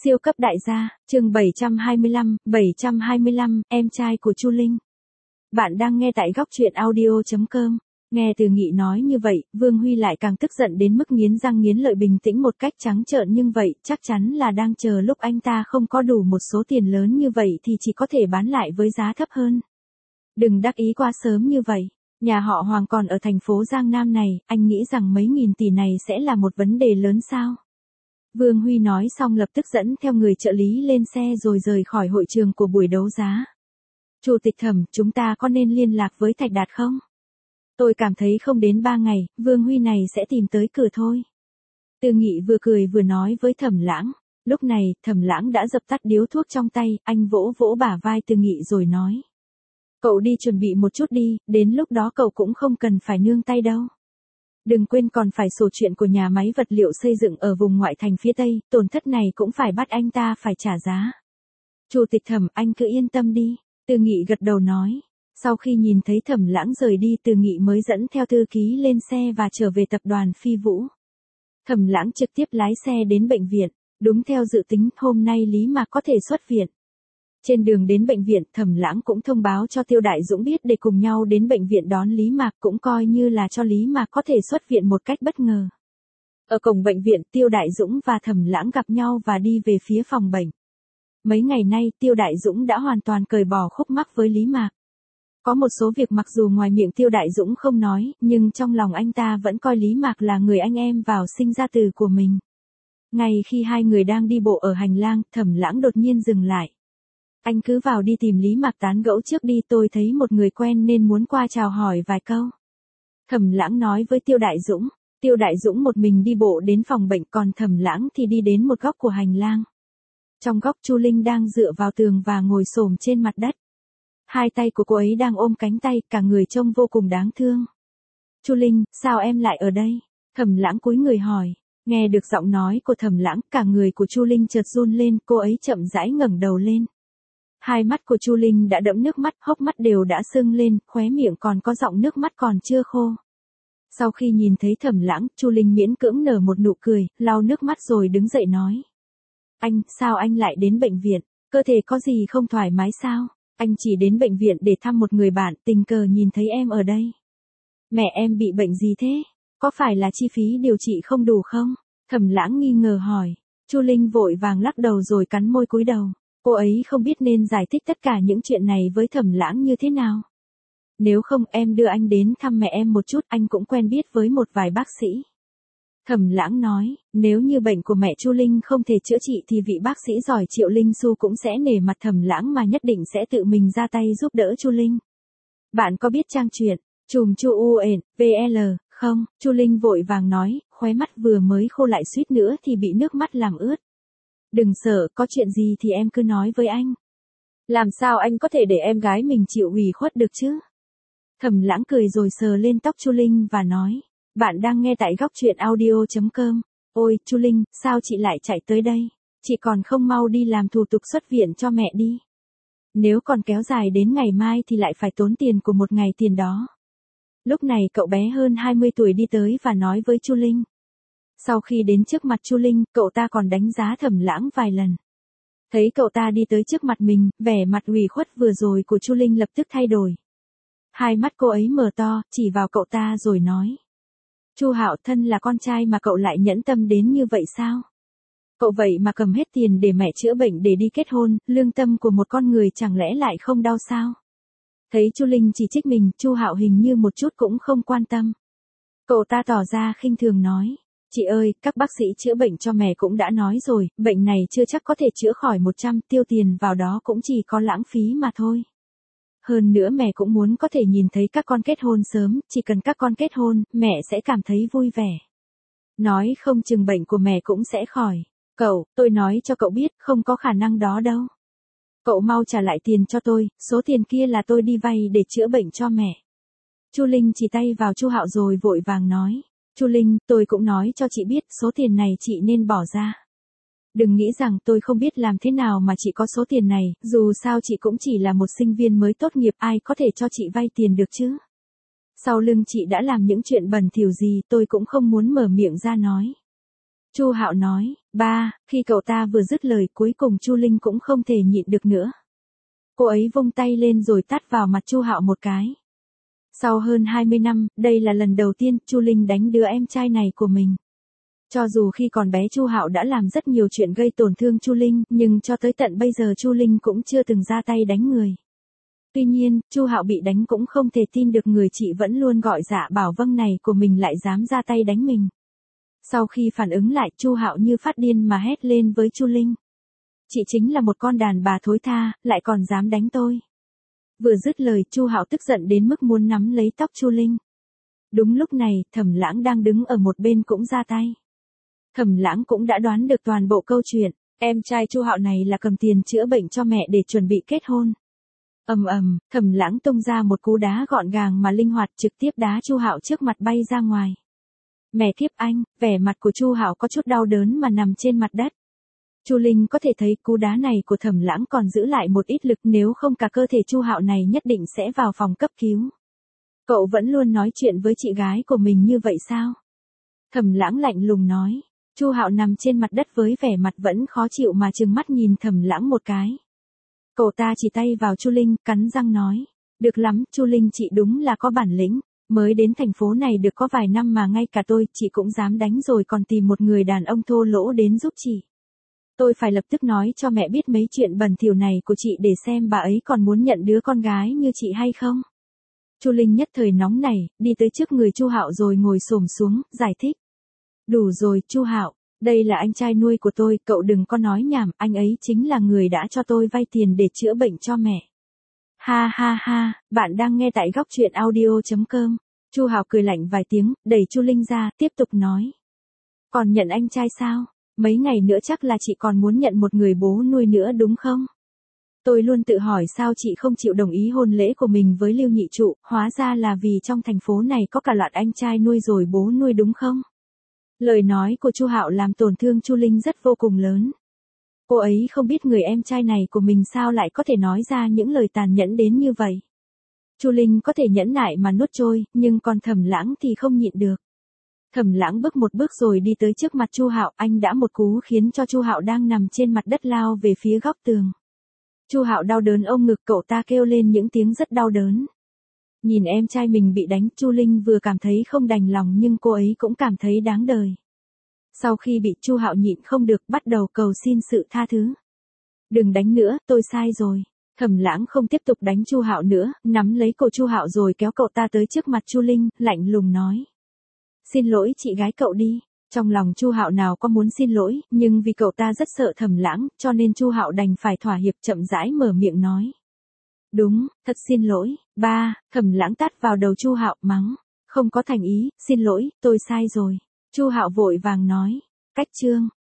Siêu cấp đại gia, chương 725, em trai của Chu Linh. Bạn đang nghe tại góc truyện audio.com. Nghe Từ Nghị nói như vậy, Vương Huy lại càng tức giận đến mức nghiến răng nghiến lợi, bình tĩnh một cách trắng trợn, nhưng vậy chắc chắn là đang chờ lúc anh ta không có đủ một số tiền lớn như vậy thì chỉ có thể bán lại với giá thấp hơn. Đừng đắc ý quá sớm như vậy. Nhà họ Hoàng còn ở thành phố Giang Nam này, anh nghĩ rằng mấy nghìn tỷ này sẽ là một vấn đề lớn sao? Vương Huy nói xong lập tức dẫn theo người trợ lý lên xe rồi rời khỏi hội trường của buổi đấu giá. Chủ tịch Thẩm, chúng ta có nên liên lạc với Thạch Đạt không? Tôi cảm thấy không đến 3 ngày, Vương Huy này sẽ tìm tới cửa thôi. Từ Nghị vừa cười vừa nói với Thẩm Lãng. Lúc này, Thẩm Lãng đã dập tắt điếu thuốc trong tay, anh vỗ vỗ bả vai Từ Nghị rồi nói. Cậu đi chuẩn bị một chút đi, đến lúc đó cậu cũng không cần phải nương tay đâu. Đừng quên còn phải sổ chuyện của nhà máy vật liệu xây dựng ở vùng ngoại thành phía Tây, tổn thất này cũng phải bắt anh ta phải trả giá. Chủ tịch Thẩm, anh cứ yên tâm đi, Từ Nghị gật đầu nói. Sau khi nhìn thấy Thẩm Lãng rời đi, Từ Nghị mới dẫn theo thư ký lên xe và trở về tập đoàn Phi Vũ. Thẩm Lãng trực tiếp lái xe đến bệnh viện, đúng theo dự tính, hôm nay Lý Mạc có thể xuất viện. Trên đường đến bệnh viện, Thẩm Lãng cũng thông báo cho Tiêu Đại Dũng biết để cùng nhau đến bệnh viện đón Lý Mạc, cũng coi như là cho Lý Mạc có thể xuất viện một cách bất ngờ. Ở cổng bệnh viện, Tiêu Đại Dũng và Thẩm Lãng gặp nhau và đi về phía phòng bệnh. Mấy ngày nay, Tiêu Đại Dũng đã hoàn toàn cởi bỏ khúc mắc với Lý Mạc. Có một số việc mặc dù ngoài miệng Tiêu Đại Dũng không nói, nhưng trong lòng anh ta vẫn coi Lý Mạc là người anh em vào sinh ra tử của mình. Ngay khi hai người đang đi bộ ở hành lang, Thẩm Lãng đột nhiên dừng lại. Anh cứ vào đi tìm Lý Mạc tán gẫu trước đi, tôi thấy một người quen nên muốn qua chào hỏi vài câu. Thẩm Lãng nói với Tiêu Đại Dũng. Tiêu Đại Dũng một mình đi bộ đến phòng bệnh, còn Thẩm Lãng thì đi đến một góc của hành lang. Trong góc Chu Linh đang dựa vào tường và ngồi xổm trên mặt đất. Hai tay của cô ấy đang ôm cánh tay, cả người trông vô cùng đáng thương. Chu Linh, sao em lại ở đây? Thẩm Lãng cúi người hỏi. Nghe được giọng nói của Thẩm Lãng, cả người của Chu Linh chợt run lên, cô ấy chậm rãi ngẩng đầu lên. Hai mắt của Chu Linh đã đẫm nước mắt, hốc mắt đều đã sưng lên, khóe miệng còn có giọt nước mắt còn chưa khô. Sau khi nhìn thấy Thẩm Lãng, Chu Linh miễn cưỡng nở một nụ cười, lau nước mắt rồi đứng dậy nói. Anh, sao anh lại đến bệnh viện? Cơ thể có gì không thoải mái sao? Anh chỉ đến bệnh viện để thăm một người bạn, tình cờ nhìn thấy em ở đây. Mẹ em bị bệnh gì thế? Có phải là chi phí điều trị không đủ không? Thẩm Lãng nghi ngờ hỏi. Chu Linh vội vàng lắc đầu rồi cắn môi cúi đầu. Cô ấy không biết nên giải thích tất cả những chuyện này với Thẩm Lãng như thế nào. Nếu không em đưa anh đến thăm mẹ em một chút, anh cũng quen biết với một vài bác sĩ. Thẩm Lãng nói, nếu như bệnh của mẹ Chu Linh không thể chữa trị thì vị bác sĩ giỏi Triệu Linh Xu cũng sẽ nể mặt Thẩm Lãng mà nhất định sẽ tự mình ra tay giúp đỡ Chu Linh. Bạn có biết trang truyện Chùm Chu UN, VL, không? Chu Linh vội vàng nói, khóe mắt vừa mới khô lại suýt nữa thì bị nước mắt làm ướt. Đừng sợ, có chuyện gì thì em cứ nói với anh. Làm sao anh có thể để em gái mình chịu ủy khuất được chứ? Thẩm Lãng cười rồi sờ lên tóc Chu Linh và nói. Bạn đang nghe tại góc truyện audio.com. Ôi, Chu Linh, sao chị lại chạy tới đây? Chị còn không mau đi làm thủ tục xuất viện cho mẹ đi. Nếu còn kéo dài đến ngày mai thì lại phải tốn tiền của một ngày tiền đó. Lúc này cậu bé hơn 20 tuổi đi tới và nói với Chu Linh. Sau khi đến trước mặt Chu Linh, cậu ta còn đánh giá Thẩm Lãng vài lần. Thấy cậu ta đi tới trước mặt mình, vẻ mặt ủy khuất vừa rồi của Chu Linh lập tức thay đổi. Hai mắt cô ấy mở to, chỉ vào cậu ta rồi nói. Chu Hạo, thân là con trai mà cậu lại nhẫn tâm đến như vậy sao? Cậu vậy mà cầm hết tiền để mẹ chữa bệnh để đi kết hôn, lương tâm của một con người chẳng lẽ lại không đau sao? Thấy Chu Linh chỉ trích mình, Chu Hạo hình như một chút cũng không quan tâm. Cậu ta tỏ ra khinh thường nói. Chị ơi, các bác sĩ chữa bệnh cho mẹ cũng đã nói rồi, bệnh này chưa chắc có thể chữa khỏi 100, tiêu tiền vào đó cũng chỉ có lãng phí mà thôi. Hơn nữa mẹ cũng muốn có thể nhìn thấy các con kết hôn sớm, chỉ cần các con kết hôn, mẹ sẽ cảm thấy vui vẻ. Nói không chừng bệnh của mẹ cũng sẽ khỏi. Cậu, tôi nói cho cậu biết, không có khả năng đó đâu. Cậu mau trả lại tiền cho tôi, số tiền kia là tôi đi vay để chữa bệnh cho mẹ. Chu Linh chỉ tay vào Chu Hạo rồi vội vàng nói. Chu Linh, tôi cũng nói cho chị biết, số tiền này chị nên bỏ ra. Đừng nghĩ rằng tôi không biết làm thế nào mà chị có số tiền này, dù sao chị cũng chỉ là một sinh viên mới tốt nghiệp, ai có thể cho chị vay tiền được chứ. Sau lưng chị đã làm những chuyện bẩn thỉu gì tôi cũng không muốn mở miệng ra nói. Chu Hạo nói, Ba, khi cậu ta vừa dứt lời cuối cùng Chu Linh cũng không thể nhịn được nữa. Cô ấy vung tay lên rồi tát vào mặt Chu Hạo một cái. Sau hơn 20 năm, đây là lần đầu tiên Chu Linh đánh đứa em trai này của mình. Cho dù khi còn bé Chu Hạo đã làm rất nhiều chuyện gây tổn thương Chu Linh, nhưng cho tới tận bây giờ Chu Linh cũng chưa từng ra tay đánh người. Tuy nhiên, Chu Hạo bị đánh cũng không thể tin được người chị vẫn luôn gọi dạ bảo vâng này của mình lại dám ra tay đánh mình. Sau khi phản ứng lại, Chu Hạo như phát điên mà hét lên với Chu Linh. Chị chính là một con đàn bà thối tha, lại còn dám đánh tôi. Vừa dứt lời, Chu Hạo tức giận đến mức muốn nắm lấy tóc Chu Linh. Đúng lúc này, Thẩm Lãng đang đứng ở một bên cũng ra tay. Thẩm Lãng cũng đã đoán được toàn bộ câu chuyện, em trai Chu Hạo này là cầm tiền chữa bệnh cho mẹ để chuẩn bị kết hôn. Thẩm Lãng tung ra một cú đá gọn gàng mà linh hoạt trực tiếp đá Chu Hạo trước mặt bay ra ngoài. Mẹ kiếp anh, vẻ mặt của Chu Hạo có chút đau đớn mà nằm trên mặt đất. Chu Linh có thể thấy cú đá này của Thẩm Lãng còn giữ lại một ít lực, nếu không cả cơ thể Chu Hạo này nhất định sẽ vào phòng cấp cứu. Cậu vẫn luôn nói chuyện với chị gái của mình như vậy sao? Thẩm Lãng lạnh lùng nói. Chu Hạo nằm trên mặt đất với vẻ mặt vẫn khó chịu mà trừng mắt nhìn Thẩm Lãng một cái. Cậu ta chỉ tay vào Chu Linh, cắn răng nói. Được lắm, Chu Linh chị đúng là có bản lĩnh. Mới đến thành phố này được có vài năm mà ngay cả chị cũng dám đánh rồi còn tìm một người đàn ông thô lỗ đến giúp chị. Tôi phải lập tức nói cho mẹ biết mấy chuyện bẩn thỉu này của chị để xem bà ấy còn muốn nhận đứa con gái như chị hay không. Chu Linh nhất thời nóng nảy, đi tới trước người Chu Hạo rồi ngồi xổm xuống, giải thích. Đủ rồi, Chu Hạo, đây là anh trai nuôi của tôi, cậu đừng có nói nhảm, anh ấy chính là người đã cho tôi vay tiền để chữa bệnh cho mẹ. Ha ha ha, bạn đang nghe tại góc truyện audio.com. Chu Hạo cười lạnh vài tiếng, đẩy Chu Linh ra, tiếp tục nói. Còn nhận anh trai sao? Mấy ngày nữa chắc là chị còn muốn nhận một người bố nuôi nữa đúng không? Tôi luôn tự hỏi sao chị không chịu đồng ý hôn lễ của mình với Lưu Nhị Trụ, hóa ra là vì trong thành phố này có cả loạt anh trai nuôi rồi bố nuôi đúng không? Lời nói của Chu Hạo làm tổn thương Chu Linh rất vô cùng lớn. Cô ấy không biết người em trai này của mình sao lại có thể nói ra những lời tàn nhẫn đến như vậy. Chu Linh có thể nhẫn nại mà nuốt trôi, nhưng còn Thẩm Lãng thì không nhịn được. Thẩm Lãng bước một bước rồi đi tới trước mặt Chu Hạo, anh đã một cú khiến cho Chu Hạo đang nằm trên mặt đất lao về phía góc tường. Chu Hạo đau đớn ôm ngực, cậu ta kêu lên những tiếng rất đau đớn. Nhìn em trai mình bị đánh, Chu Linh vừa cảm thấy không đành lòng nhưng cô ấy cũng cảm thấy đáng đời. Sau khi bị Chu Hạo nhịn không được, bắt đầu cầu xin sự tha thứ. Đừng đánh nữa, tôi sai rồi. Thẩm Lãng không tiếp tục đánh Chu Hạo nữa, nắm lấy cổ Chu Hạo rồi kéo cậu ta tới trước mặt Chu Linh, lạnh lùng nói. Xin lỗi chị gái cậu đi. Trong lòng Chu Hạo nào có muốn xin lỗi, nhưng vì cậu ta rất sợ Thẩm Lãng, cho nên Chu Hạo đành phải thỏa hiệp chậm rãi mở miệng nói. Đúng, thật xin lỗi. Ba, Thẩm Lãng tát vào đầu Chu Hạo, mắng. Không có thành ý, xin lỗi, tôi sai rồi. Chu Hạo vội vàng nói. Cách chương.